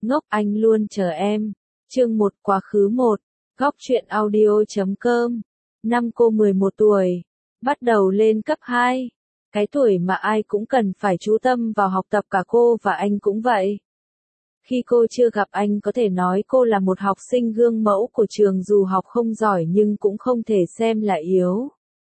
Ngốc anh luôn chờ em. Chương 1 quá khứ 1. Góc truyện audio.com. Năm cô 11 tuổi. Bắt đầu lên cấp 2. Cái tuổi mà ai cũng cần phải chú tâm vào học tập, cả cô và anh cũng vậy. Khi cô chưa gặp anh có thể nói cô là một học sinh gương mẫu của trường, dù học không giỏi nhưng cũng không thể xem là yếu.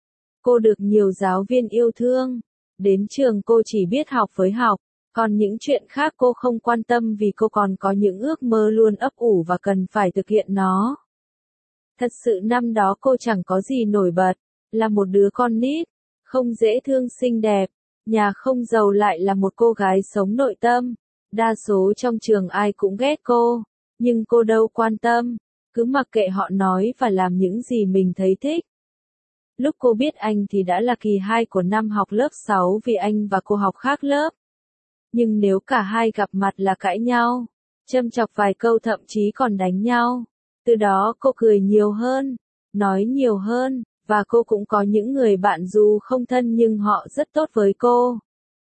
Cô được nhiều giáo viên yêu thương. Đến trường cô chỉ biết học với học. Còn những chuyện khác cô không quan tâm vì cô còn có những ước mơ luôn ấp ủ và cần phải thực hiện nó. Thật sự năm đó cô chẳng có gì nổi bật, là một đứa con nít, không dễ thương xinh đẹp, nhà không giàu, lại là một cô gái sống nội tâm. Đa số trong trường ai cũng ghét cô, nhưng cô đâu quan tâm, cứ mặc kệ họ nói và làm những gì mình thấy thích. Lúc cô biết anh thì đã là kỳ 2 của năm học lớp 6 vì anh và cô học khác lớp. Nhưng nếu cả hai gặp mặt là cãi nhau, châm chọc vài câu, thậm chí còn đánh nhau. Từ đó cô cười nhiều hơn, nói nhiều hơn, và cô cũng có những người bạn dù không thân nhưng họ rất tốt với cô.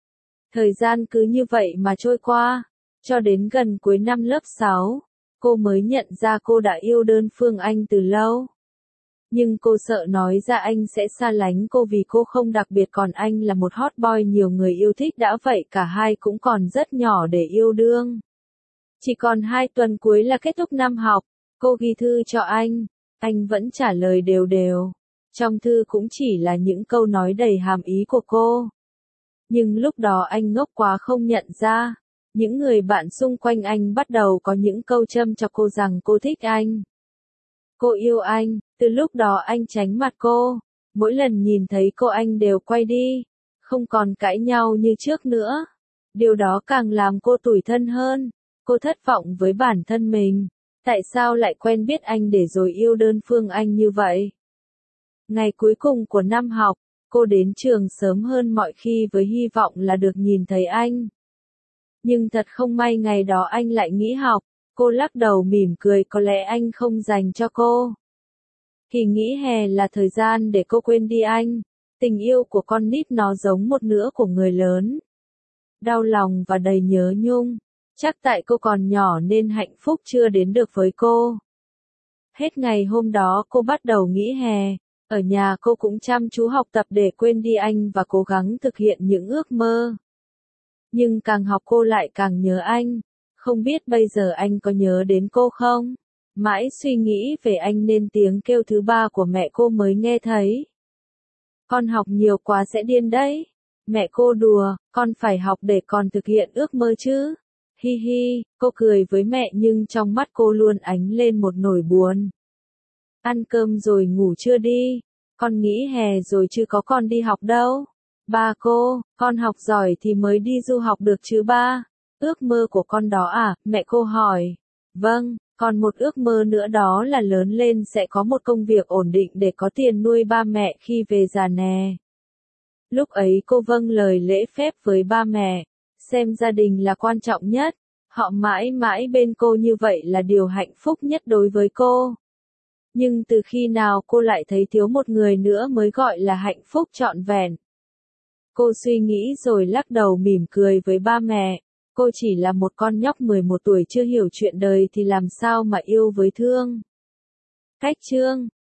Thời gian cứ như vậy mà trôi qua, cho đến gần cuối năm lớp 6, cô mới nhận ra cô đã yêu đơn phương anh từ lâu. Nhưng cô sợ nói ra anh sẽ xa lánh cô vì cô không đặc biệt, còn anh là một hot boy nhiều người yêu thích, đã vậy cả hai cũng còn rất nhỏ để yêu đương. Chỉ còn 2 tuần cuối là kết thúc năm học, cô ghi thư cho anh vẫn trả lời đều đều. Trong thư cũng chỉ là những câu nói đầy hàm ý của cô. Nhưng lúc đó anh ngốc quá không nhận ra. Những người bạn xung quanh anh bắt đầu có những câu châm chọc cô rằng cô thích anh. Cô yêu anh, từ lúc đó anh tránh mặt cô. Mỗi lần nhìn thấy cô anh đều quay đi, không còn cãi nhau như trước nữa. Điều đó càng làm cô tủi thân hơn. Cô thất vọng với bản thân mình. Tại sao lại quen biết anh để rồi yêu đơn phương anh như vậy? Ngày cuối cùng của năm học, cô đến trường sớm hơn mọi khi với hy vọng là được nhìn thấy anh. Nhưng thật không may ngày đó anh lại nghỉ học. Cô lắc đầu mỉm cười, có lẽ anh không dành cho cô. Kỳ nghỉ hè là thời gian để cô quên đi anh. Tình yêu của con nít nó giống một nửa của người lớn. Đau lòng và đầy nhớ nhung. Chắc tại cô còn nhỏ nên hạnh phúc chưa đến được với cô. Hết ngày hôm đó cô bắt đầu nghỉ hè. Ở nhà cô cũng chăm chú học tập để quên đi anh và cố gắng thực hiện những ước mơ. Nhưng càng học cô lại càng nhớ anh. Không biết bây giờ anh có nhớ đến cô không? Mãi suy nghĩ về anh nên tiếng kêu thứ 3 của mẹ cô mới nghe thấy. Con học nhiều quá sẽ điên đấy. Mẹ cô đùa, con phải học để còn thực hiện ước mơ chứ. Hi hi, cô cười với mẹ nhưng trong mắt cô luôn ánh lên một nỗi buồn. Ăn cơm rồi ngủ chưa đi? Con nghỉ hè rồi chứ có con đi học đâu. Ba cô, con học giỏi thì mới đi du học được chứ ba. Ước mơ của con đó à? Mẹ cô hỏi. Vâng, còn một ước mơ nữa đó là lớn lên sẽ có một công việc ổn định để có tiền nuôi ba mẹ khi về già nè. Lúc ấy cô vâng lời lễ phép với ba mẹ, xem gia đình là quan trọng nhất. Họ mãi mãi bên cô như vậy là điều hạnh phúc nhất đối với cô. Nhưng từ khi nào cô lại thấy thiếu một người nữa mới gọi là hạnh phúc trọn vẹn? Cô suy nghĩ rồi lắc đầu mỉm cười với ba mẹ. Cô chỉ là một con nhóc 11 tuổi chưa hiểu chuyện đời thì làm sao mà yêu với thương. Cách chương